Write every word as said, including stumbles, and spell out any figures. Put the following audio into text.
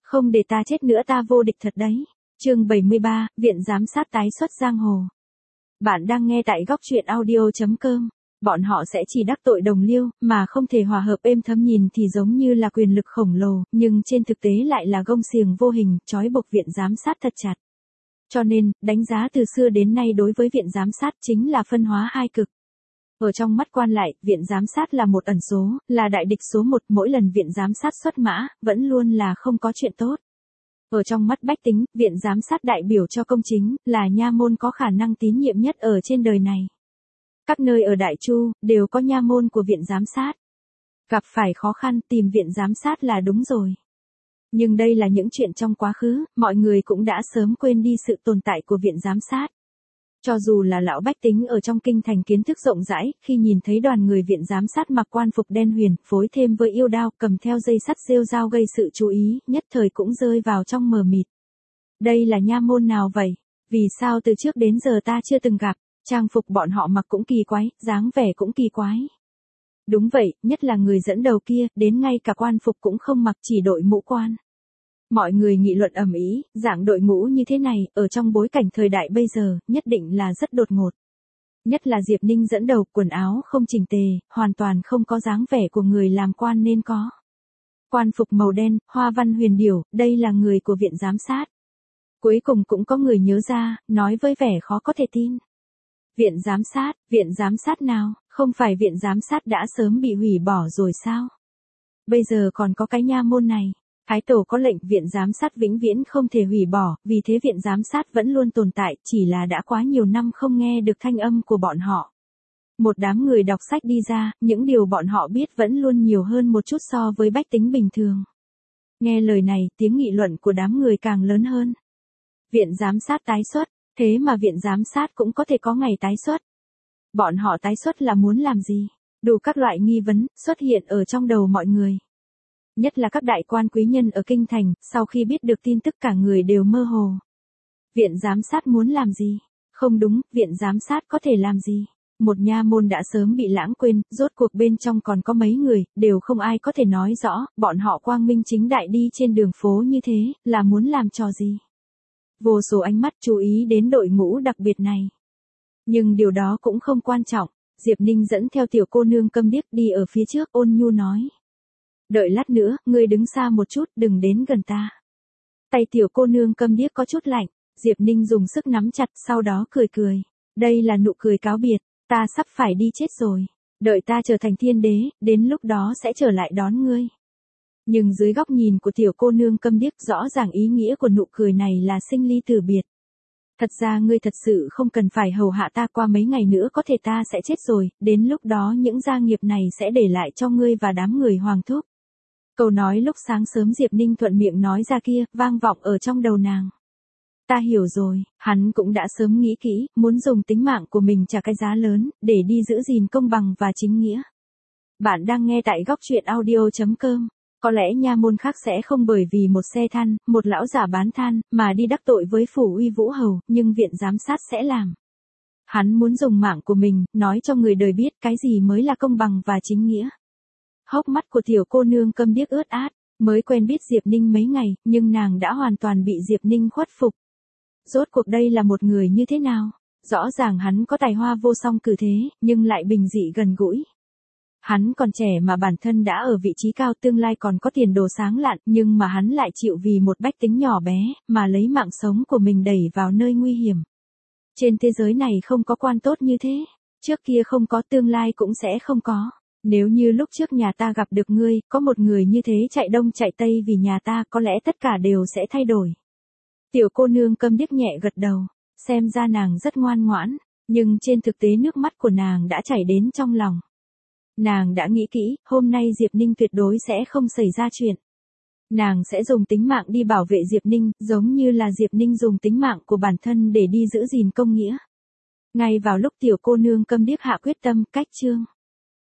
Không để ta chết nữa ta vô địch thật đấy. Chương bảy mươi ba, Viện Giám sát tái xuất giang hồ. Bạn đang nghe tại góc truyện audio chấm com. Bọn họ sẽ chỉ đắc tội đồng liêu, mà không thể hòa hợp êm thấm, nhìn thì giống như là quyền lực khổng lồ, nhưng trên thực tế lại là gông xiềng vô hình, trói buộc viện giám sát thật chặt. Cho nên, đánh giá từ xưa đến nay đối với viện giám sát chính là phân hóa hai cực. Ở trong mắt quan lại, viện giám sát là một ẩn số, là đại địch số một, mỗi lần viện giám sát xuất mã, vẫn luôn là không có chuyện tốt. Ở trong mắt bách tính, viện giám sát đại biểu cho công chính, là nha môn có khả năng tín nhiệm nhất ở trên đời này. Các nơi ở Đại Chu, đều có nha môn của viện giám sát. Gặp phải khó khăn, tìm viện giám sát là đúng rồi. Nhưng đây là những chuyện trong quá khứ, mọi người cũng đã sớm quên đi sự tồn tại của viện giám sát. Cho dù là lão bách tính ở trong kinh thành kiến thức rộng rãi, khi nhìn thấy đoàn người viện giám sát mặc quan phục đen huyền, phối thêm với yêu đao, cầm theo dây sắt rêu dao gây sự chú ý, nhất thời cũng rơi vào trong mờ mịt. Đây là nha môn nào vậy? Vì sao từ trước đến giờ ta chưa từng gặp? Trang phục bọn họ mặc cũng kỳ quái, dáng vẻ cũng kỳ quái. Đúng vậy, nhất là người dẫn đầu kia, đến ngay cả quan phục cũng không mặc, chỉ đội mũ quan. Mọi người nghị luận ầm ĩ, dạng đội ngũ như thế này, ở trong bối cảnh thời đại bây giờ, nhất định là rất đột ngột. Nhất là Diệp Ninh dẫn đầu, quần áo không chỉnh tề, hoàn toàn không có dáng vẻ của người làm quan nên có. Quan phục màu đen, hoa văn huyền điểu, đây là người của viện giám sát. Cuối cùng cũng có người nhớ ra, nói với vẻ khó có thể tin. Viện giám sát, viện giám sát nào, không phải viện giám sát đã sớm bị hủy bỏ rồi sao? Bây giờ còn có cái nha môn này. Thái tổ có lệnh viện giám sát vĩnh viễn không thể hủy bỏ, vì thế viện giám sát vẫn luôn tồn tại, chỉ là đã quá nhiều năm không nghe được thanh âm của bọn họ. Một đám người đọc sách đi ra, những điều bọn họ biết vẫn luôn nhiều hơn một chút so với bách tính bình thường. Nghe lời này, tiếng nghị luận của đám người càng lớn hơn. Viện giám sát tái xuất, thế mà viện giám sát cũng có thể có ngày tái xuất. Bọn họ tái xuất là muốn làm gì? Đủ các loại nghi vấn xuất hiện ở trong đầu mọi người. Nhất là các đại quan quý nhân ở kinh thành, sau khi biết được tin tức cả người đều mơ hồ. Viện giám sát muốn làm gì? Không đúng, viện giám sát có thể làm gì? Một nha môn đã sớm bị lãng quên, rốt cuộc bên trong còn có mấy người, đều không ai có thể nói rõ, bọn họ quang minh chính đại đi trên đường phố như thế, là muốn làm trò gì? Vô số ánh mắt chú ý đến đội ngũ đặc biệt này. Nhưng điều đó cũng không quan trọng, Diệp Ninh dẫn theo tiểu cô nương câm điếc đi ở phía trước, ôn nhu nói. Đợi lát nữa, ngươi đứng xa một chút, đừng đến gần ta. Tay tiểu cô nương câm điếc có chút lạnh, Diệp Ninh dùng sức nắm chặt, sau đó cười cười. Đây là nụ cười cáo biệt, ta sắp phải đi chết rồi. Đợi ta trở thành thiên đế, đến lúc đó sẽ trở lại đón ngươi. Nhưng dưới góc nhìn của tiểu cô nương câm điếc, rõ ràng ý nghĩa của nụ cười này là sinh ly tử biệt. Thật ra ngươi thật sự không cần phải hầu hạ ta, qua mấy ngày nữa có thể ta sẽ chết rồi, đến lúc đó những gia nghiệp này sẽ để lại cho ngươi và đám người hoàng thúc. Câu nói lúc sáng sớm Diệp Ninh thuận miệng nói ra kia, vang vọng ở trong đầu nàng. Ta hiểu rồi, hắn cũng đã sớm nghĩ kỹ, muốn dùng tính mạng của mình trả cái giá lớn, để đi giữ gìn công bằng và chính nghĩa. Bạn đang nghe tại góc truyện audio chấm com. Có lẽ nha môn khác sẽ không bởi vì một xe than, một lão giả bán than, mà đi đắc tội với phủ uy vũ hầu, nhưng viện giám sát sẽ làm. Hắn muốn dùng mạng của mình, nói cho người đời biết cái gì mới là công bằng và chính nghĩa. Hốc mắt của tiểu cô nương câm điếc ướt át, mới quen biết Diệp Ninh mấy ngày, nhưng nàng đã hoàn toàn bị Diệp Ninh khuất phục. Rốt cuộc đây là một người như thế nào? Rõ ràng hắn có tài hoa vô song cử thế, nhưng lại bình dị gần gũi. Hắn còn trẻ mà bản thân đã ở vị trí cao, tương lai còn có tiền đồ sáng lạn, nhưng mà hắn lại chịu vì một bách tính nhỏ bé, mà lấy mạng sống của mình đẩy vào nơi nguy hiểm. Trên thế giới này không có quan tốt như thế, trước kia không có, tương lai cũng sẽ không có. Nếu như lúc trước nhà ta gặp được ngươi, có một người như thế chạy đông chạy tây vì nhà ta, có lẽ tất cả đều sẽ thay đổi. Tiểu cô nương câm điếc nhẹ gật đầu, xem ra nàng rất ngoan ngoãn, nhưng trên thực tế nước mắt của nàng đã chảy đến trong lòng. Nàng đã nghĩ kỹ, hôm nay Diệp Ninh tuyệt đối sẽ không xảy ra chuyện. Nàng sẽ dùng tính mạng đi bảo vệ Diệp Ninh, giống như là Diệp Ninh dùng tính mạng của bản thân để đi giữ gìn công nghĩa. Ngay vào lúc tiểu cô nương câm điếc hạ quyết tâm, cách chương.